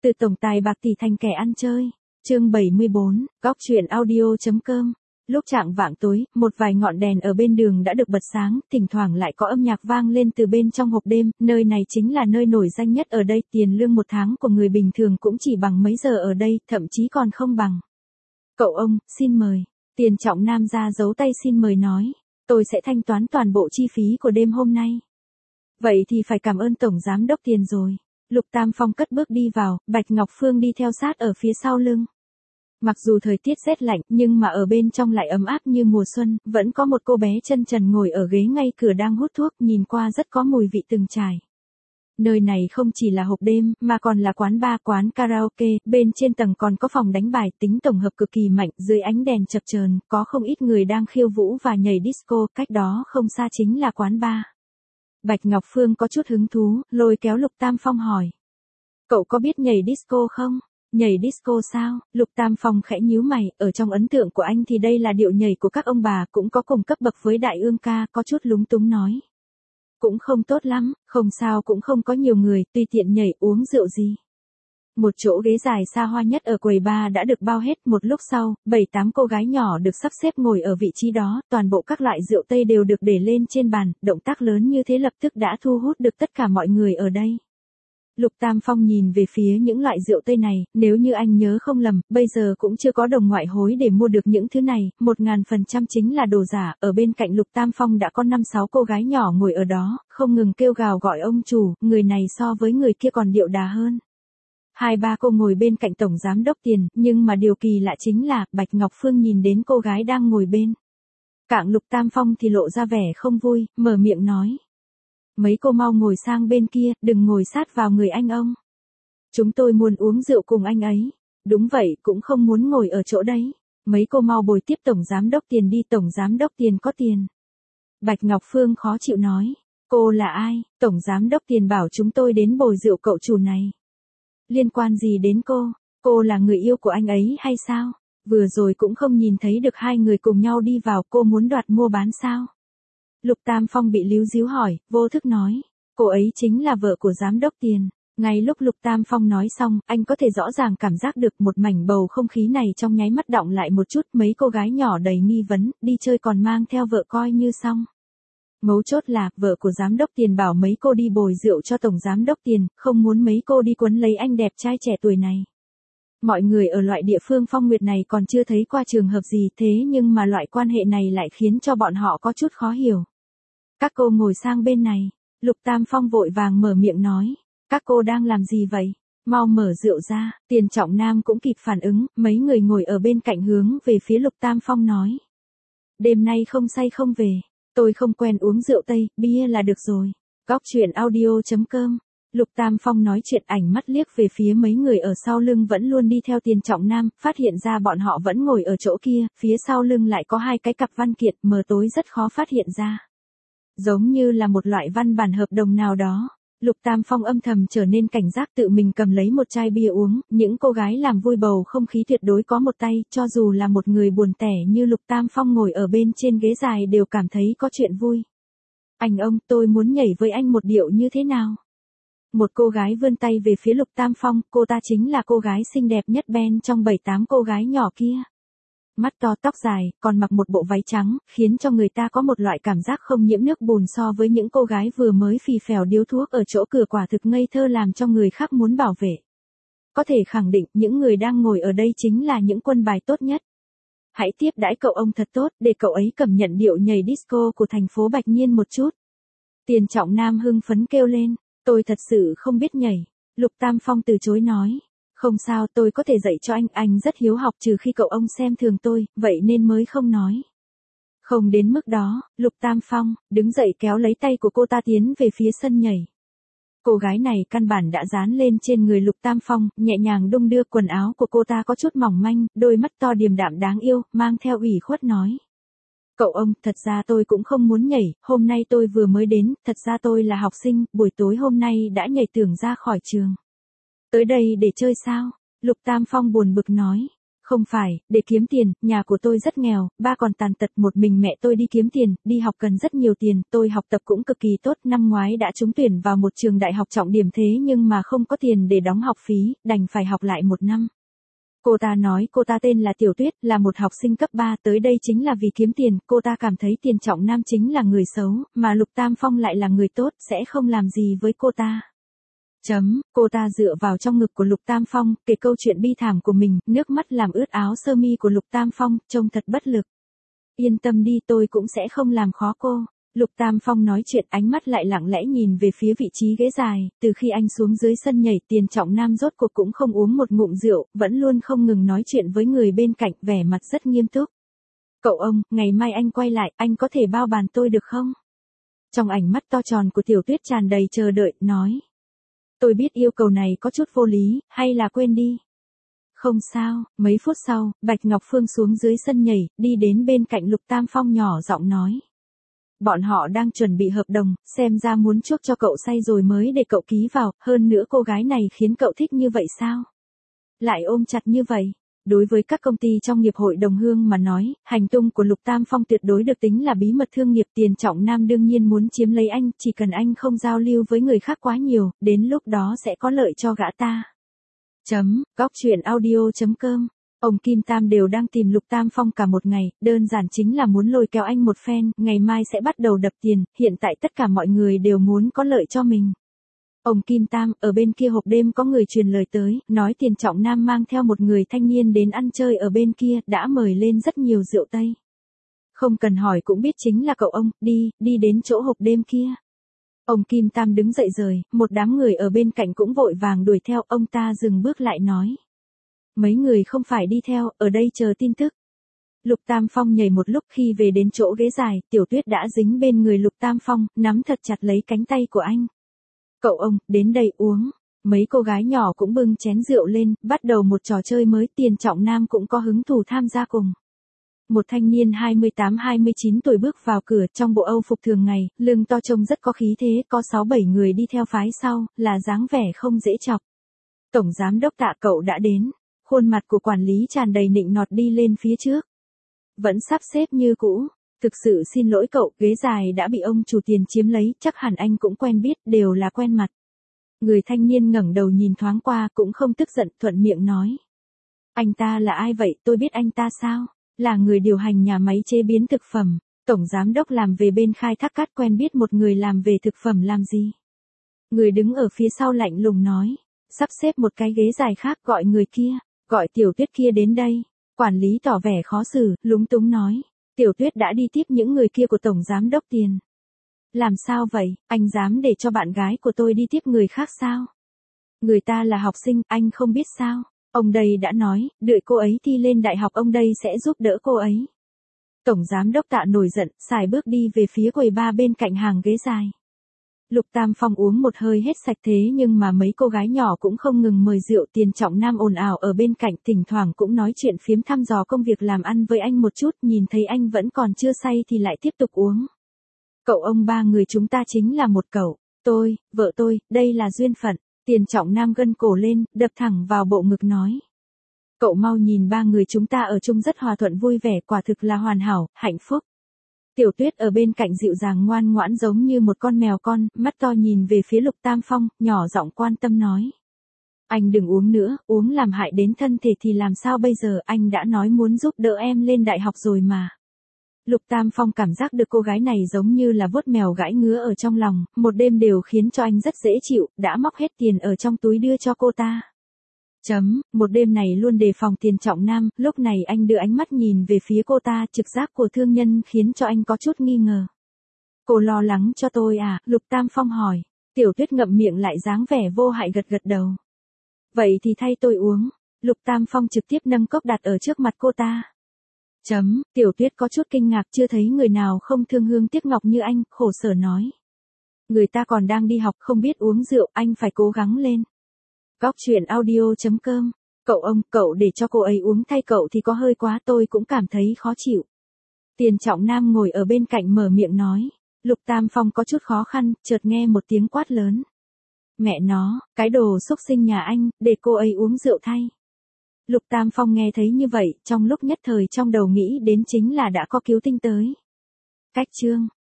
Từ tổng tài bạc tỷ thành kẻ ăn chơi. Chương 74, Góc truyện audio.com. Lúc chạng vạng tối, một vài ngọn đèn ở bên đường đã được bật sáng, thỉnh thoảng lại có âm nhạc vang lên từ bên trong hộp đêm, nơi này chính là nơi nổi danh nhất ở đây, tiền lương một tháng của người bình thường cũng chỉ bằng mấy giờ ở đây, thậm chí còn không bằng. Cậu ông, xin mời. Tiền Trọng Nam ra giấu tay xin mời nói, tôi sẽ thanh toán toàn bộ chi phí của đêm hôm nay. Vậy thì phải cảm ơn Tổng Giám đốc Tiền rồi. Lục Tam Phong cất bước đi vào, Bạch Ngọc Phương đi theo sát ở phía sau lưng. Mặc dù thời tiết rét lạnh, nhưng mà ở bên trong lại ấm áp như mùa xuân, vẫn có một cô bé chân trần ngồi ở ghế ngay cửa đang hút thuốc, nhìn qua rất có mùi vị từng trải. Nơi này không chỉ là hộp đêm, mà còn là quán bar, quán karaoke, bên trên tầng còn có phòng đánh bài, tính tổng hợp cực kỳ mạnh, dưới ánh đèn chập chờn, có không ít người đang khiêu vũ và nhảy disco, cách đó không xa chính là quán bar. Bạch Ngọc Phương có chút hứng thú, lôi kéo Lục Tam Phong hỏi. Cậu có biết nhảy disco không? Nhảy disco sao? Lục Tam Phong khẽ nhíu mày, ở trong ấn tượng của anh thì đây là điệu nhảy của các ông bà, cũng có cùng cấp bậc với Đại Ương ca, có chút lúng túng nói. Cũng không tốt lắm, không sao, cũng không có nhiều người, tùy tiện nhảy, uống rượu gì. Một chỗ ghế dài xa hoa nhất ở quầy bar đã được bao hết, một lúc sau, 7-8 cô gái nhỏ được sắp xếp ngồi ở vị trí đó, toàn bộ các loại rượu Tây đều được để lên trên bàn, động tác lớn như thế lập tức đã thu hút được tất cả mọi người ở đây. Lục Tam Phong nhìn về phía những loại rượu Tây này, nếu như anh nhớ không lầm, bây giờ cũng chưa có đồng ngoại hối để mua được những thứ này, 1000% chính là đồ giả, ở bên cạnh Lục Tam Phong đã có 5-6 cô gái nhỏ ngồi ở đó, không ngừng kêu gào gọi ông chủ, người này so với người kia còn điệu đà hơn. 2-3 cô ngồi bên cạnh Tổng Giám đốc Tiền, nhưng mà điều kỳ lạ chính là, Bạch Ngọc Phương nhìn đến cô gái đang ngồi bên cạnh Lục Tam Phong thì lộ ra vẻ không vui, mở miệng nói. Mấy cô mau ngồi sang bên kia, đừng ngồi sát vào người anh ông. Chúng tôi muốn uống rượu cùng anh ấy. Đúng vậy, cũng không muốn ngồi ở chỗ đấy. Mấy cô mau bồi tiếp Tổng Giám đốc Tiền đi, Tổng Giám đốc Tiền có tiền. Bạch Ngọc Phương khó chịu nói. Cô là ai? Tổng Giám đốc Tiền bảo chúng tôi đến bồi rượu cậu chủ này. Liên quan gì đến cô? Cô là người yêu của anh ấy hay sao? Vừa rồi cũng không nhìn thấy được hai người cùng nhau đi vào, cô muốn đoạt mua bán sao? Lục Tam Phong bị líu díu hỏi, vô thức nói, cô ấy chính là vợ của Giám đốc Tiền. Ngay lúc Lục Tam Phong nói xong, anh có thể rõ ràng cảm giác được một mảnh bầu không khí này trong nháy mắt đọng lại một chút, mấy cô gái nhỏ đầy nghi vấn, đi chơi còn mang theo vợ coi như xong. Mấu chốt là, vợ của Giám đốc Tiền bảo mấy cô đi bồi rượu cho Tổng Giám đốc Tiền, không muốn mấy cô đi quấn lấy anh đẹp trai trẻ tuổi này. Mọi người ở loại địa phương phong nguyệt này còn chưa thấy qua trường hợp gì thế nhưng mà loại quan hệ này lại khiến cho bọn họ có chút khó hiểu. Các cô ngồi sang bên này, Lục Tam Phong vội vàng mở miệng nói, các cô đang làm gì vậy? Mau mở rượu ra, Tiền Trọng Nam cũng kịp phản ứng, mấy người ngồi ở bên cạnh hướng về phía Lục Tam Phong nói. Đêm nay không say không về, tôi không quen uống rượu Tây, bia là được rồi. Góc truyện audio.com. Lục Tam Phong nói chuyện ảnh mắt liếc về phía mấy người ở sau lưng vẫn luôn đi theo Tiền Trọng Nam, phát hiện ra bọn họ vẫn ngồi ở chỗ kia, phía sau lưng lại có hai cái cặp văn kiện, mờ tối rất khó phát hiện ra. Giống như là một loại văn bản hợp đồng nào đó. Lục Tam Phong âm thầm trở nên cảnh giác, tự mình cầm lấy một chai bia uống, những cô gái làm vui bầu không khí tuyệt đối có một tay, cho dù là một người buồn tẻ như Lục Tam Phong ngồi ở bên trên ghế dài đều cảm thấy có chuyện vui. Anh ông, tôi muốn nhảy với anh một điệu như thế nào? Một cô gái vươn tay về phía Lục Tam Phong, cô ta chính là cô gái xinh đẹp nhất bên trong 7-8 cô gái nhỏ kia. Mắt to tóc dài, còn mặc một bộ váy trắng, khiến cho người ta có một loại cảm giác không nhiễm nước bùn so với những cô gái vừa mới phì phèo điếu thuốc ở chỗ cửa quả thực ngây thơ làm cho người khác muốn bảo vệ. Có thể khẳng định những người đang ngồi ở đây chính là những quân bài tốt nhất. Hãy tiếp đãi cậu ông thật tốt để cậu ấy cảm nhận điệu nhảy disco của thành phố Bạch Nhiên một chút. Tiền Trọng Nam hưng phấn kêu lên, tôi thật sự không biết nhảy. Lục Tam Phong từ chối nói. Không sao, tôi có thể dạy cho anh rất hiếu học trừ khi cậu ông xem thường tôi, vậy nên mới không nói. Không đến mức đó, Lục Tam Phong, đứng dậy kéo lấy tay của cô ta tiến về phía sân nhảy. Cô gái này căn bản đã dán lên trên người Lục Tam Phong, nhẹ nhàng đung đưa quần áo của cô ta có chút mỏng manh, đôi mắt to điềm đạm đáng yêu, mang theo ủy khuất nói. Cậu ông, thật ra tôi cũng không muốn nhảy, hôm nay tôi vừa mới đến, thật ra tôi là học sinh, buổi tối hôm nay đã nhảy tưởng ra khỏi trường. Tới đây để chơi sao? Lục Tam Phong buồn bực nói. Không phải, để kiếm tiền, nhà của tôi rất nghèo, ba còn tàn tật, một mình mẹ tôi đi kiếm tiền, đi học cần rất nhiều tiền, tôi học tập cũng cực kỳ tốt, năm ngoái đã trúng tuyển vào một trường đại học trọng điểm thế nhưng mà không có tiền để đóng học phí, đành phải học lại một năm. Cô ta nói cô ta tên là Tiểu Tuyết, là một học sinh cấp 3, tới đây chính là vì kiếm tiền, cô ta cảm thấy Tiền Trọng Nam chính là người xấu, mà Lục Tam Phong lại là người tốt, sẽ không làm gì với cô ta. Cô ta dựa vào trong ngực của Lục Tam Phong, kể câu chuyện bi thảm của mình, nước mắt làm ướt áo sơ mi của Lục Tam Phong, trông thật bất lực. Yên tâm đi, tôi cũng sẽ không làm khó cô. Lục Tam Phong nói chuyện, ánh mắt lại lặng lẽ nhìn về phía vị trí ghế dài, từ khi anh xuống dưới sân nhảy, Tiền Trọng Nam rốt cuộc cũng không uống một ngụm rượu, vẫn luôn không ngừng nói chuyện với người bên cạnh, vẻ mặt rất nghiêm túc. Cậu ông, ngày mai anh quay lại, anh có thể bao bàn tôi được không? Trong ánh mắt to tròn của Tiểu Tuyết tràn đầy chờ đợi, nói. Tôi biết yêu cầu này có chút vô lý, hay là quên đi. Không sao, mấy phút sau, Bạch Ngọc Phương xuống dưới sân nhảy, đi đến bên cạnh Lục Tam Phong nhỏ giọng nói. Bọn họ đang chuẩn bị hợp đồng, xem ra muốn chuốc cho cậu say rồi mới để cậu ký vào, hơn nữa cô gái này khiến cậu thích như vậy sao? Lại ôm chặt như vậy. Đối với các công ty trong nghiệp hội đồng hương mà nói, hành tung của Lục Tam Phong tuyệt đối được tính là bí mật thương nghiệp. Tiền Trọng Nam đương nhiên muốn chiếm lấy anh, chỉ cần anh không giao lưu với người khác quá nhiều, đến lúc đó sẽ có lợi cho gã ta. Góc truyện audio.com. Ông Kim Tam đều đang tìm Lục Tam Phong cả một ngày, đơn giản chính là muốn lôi kéo anh một phen, ngày mai sẽ bắt đầu đập tiền, hiện tại tất cả mọi người đều muốn có lợi cho mình. Ông Kim Tam, ở bên kia hộp đêm có người truyền lời tới, nói Tiền Trọng Nam mang theo một người thanh niên đến ăn chơi ở bên kia, đã mời lên rất nhiều rượu Tây. Không cần hỏi cũng biết chính là cậu ông, đi đến chỗ hộp đêm kia. Ông Kim Tam đứng dậy rời, một đám người ở bên cạnh cũng vội vàng đuổi theo, ông ta dừng bước lại nói. Mấy người không phải đi theo, ở đây chờ tin tức. Lục Tam Phong nhảy một lúc, khi về đến chỗ ghế dài, Tiểu Tuyết đã dính bên người Lục Tam Phong, nắm thật chặt lấy cánh tay của anh. Cậu ông, đến đây uống. Mấy cô gái nhỏ cũng bưng chén rượu lên, bắt đầu một trò chơi mới, Tiền Trọng Nam cũng có hứng thú tham gia cùng. Một thanh niên 28-29 tuổi bước vào cửa trong bộ Âu phục thường ngày, lưng to trông rất có khí thế, có 6-7 người đi theo phái sau, là dáng vẻ không dễ chọc. Tổng giám đốc Tạ, cậu đã đến. Khuôn mặt của quản lý tràn đầy nịnh nọt đi lên phía trước. Vẫn sắp xếp như cũ. Thực sự xin lỗi cậu, ghế dài đã bị ông chủ Tiền chiếm lấy, chắc hẳn anh cũng quen biết, đều là quen mặt. Người thanh niên ngẩng đầu nhìn thoáng qua, cũng không tức giận, thuận miệng nói. Anh ta là ai vậy, tôi biết anh ta sao? Là người điều hành nhà máy chế biến thực phẩm. Tổng giám đốc làm về bên khai thác cát, quen biết một người làm về thực phẩm làm gì? Người đứng ở phía sau lạnh lùng nói. Sắp xếp một cái ghế dài khác, gọi người kia. Gọi Tiểu Tuyết kia đến đây. Quản lý tỏ vẻ khó xử, lúng túng nói. Tiểu Tuyết đã đi tiếp những người kia của Tổng Giám đốc Tiền. Làm sao vậy, anh dám để cho bạn gái của tôi đi tiếp người khác sao? Người ta là học sinh, anh không biết sao? Ông đây đã nói, đợi cô ấy thi lên đại học ông đây sẽ giúp đỡ cô ấy. Tổng Giám đốc Tạ nổi giận, xài bước đi về phía quầy bar bên cạnh hàng ghế dài. Lục Tam Phong uống một hơi hết sạch, thế nhưng mà mấy cô gái nhỏ cũng không ngừng mời rượu. Tiền Trọng Nam ồn ào ở bên cạnh, thỉnh thoảng cũng nói chuyện phiếm thăm dò công việc làm ăn với anh một chút, nhìn thấy anh vẫn còn chưa say thì lại tiếp tục uống. Cậu ông, ba người chúng ta chính là một cậu, tôi, vợ tôi, đây là duyên phận. Tiền Trọng Nam gân cổ lên, đập thẳng vào bộ ngực nói. Cậu mau nhìn, ba người chúng ta ở chung rất hòa thuận vui vẻ, quả thực là hoàn hảo, hạnh phúc. Tiểu Tuyết ở bên cạnh dịu dàng ngoan ngoãn giống như một con mèo con, mắt to nhìn về phía Lục Tam Phong, nhỏ giọng quan tâm nói. Anh đừng uống nữa, uống làm hại đến thân thể thì làm sao bây giờ, anh đã nói muốn giúp đỡ em lên đại học rồi mà. Lục Tam Phong cảm giác được cô gái này giống như là vuốt mèo gãi ngứa ở trong lòng, một đêm đều khiến cho anh rất dễ chịu, đã móc hết tiền ở trong túi đưa cho cô ta. Một đêm này luôn đề phòng Tiền Trọng Nam, lúc này anh đưa ánh mắt nhìn về phía cô ta, trực giác của thương nhân khiến cho anh có chút nghi ngờ. Cô lo lắng cho tôi à? Lục Tam Phong hỏi. Tiểu Tuyết ngậm miệng lại dáng vẻ vô hại gật gật đầu. Vậy thì thay tôi uống. Lục Tam Phong trực tiếp nâng cốc đặt ở trước mặt cô ta. Tiểu Tuyết có chút kinh ngạc, chưa thấy người nào không thương hương tiếc ngọc như anh, khổ sở nói. Người ta còn đang đi học, không biết uống rượu, anh phải cố gắng lên. Góc truyện audio.com. Cậu ông, cậu để cho cô ấy uống thay cậu thì có hơi quá, tôi cũng cảm thấy khó chịu. Tiền Trọng Nam ngồi ở bên cạnh mở miệng nói. Lục Tam Phong có chút khó khăn, chợt nghe một tiếng quát lớn. Mẹ nó, cái đồ xúc sinh nhà anh, để cô ấy uống rượu thay. Lục Tam Phong nghe thấy như vậy, trong lúc nhất thời trong đầu nghĩ đến chính là đã có cứu tinh tới. Cách chương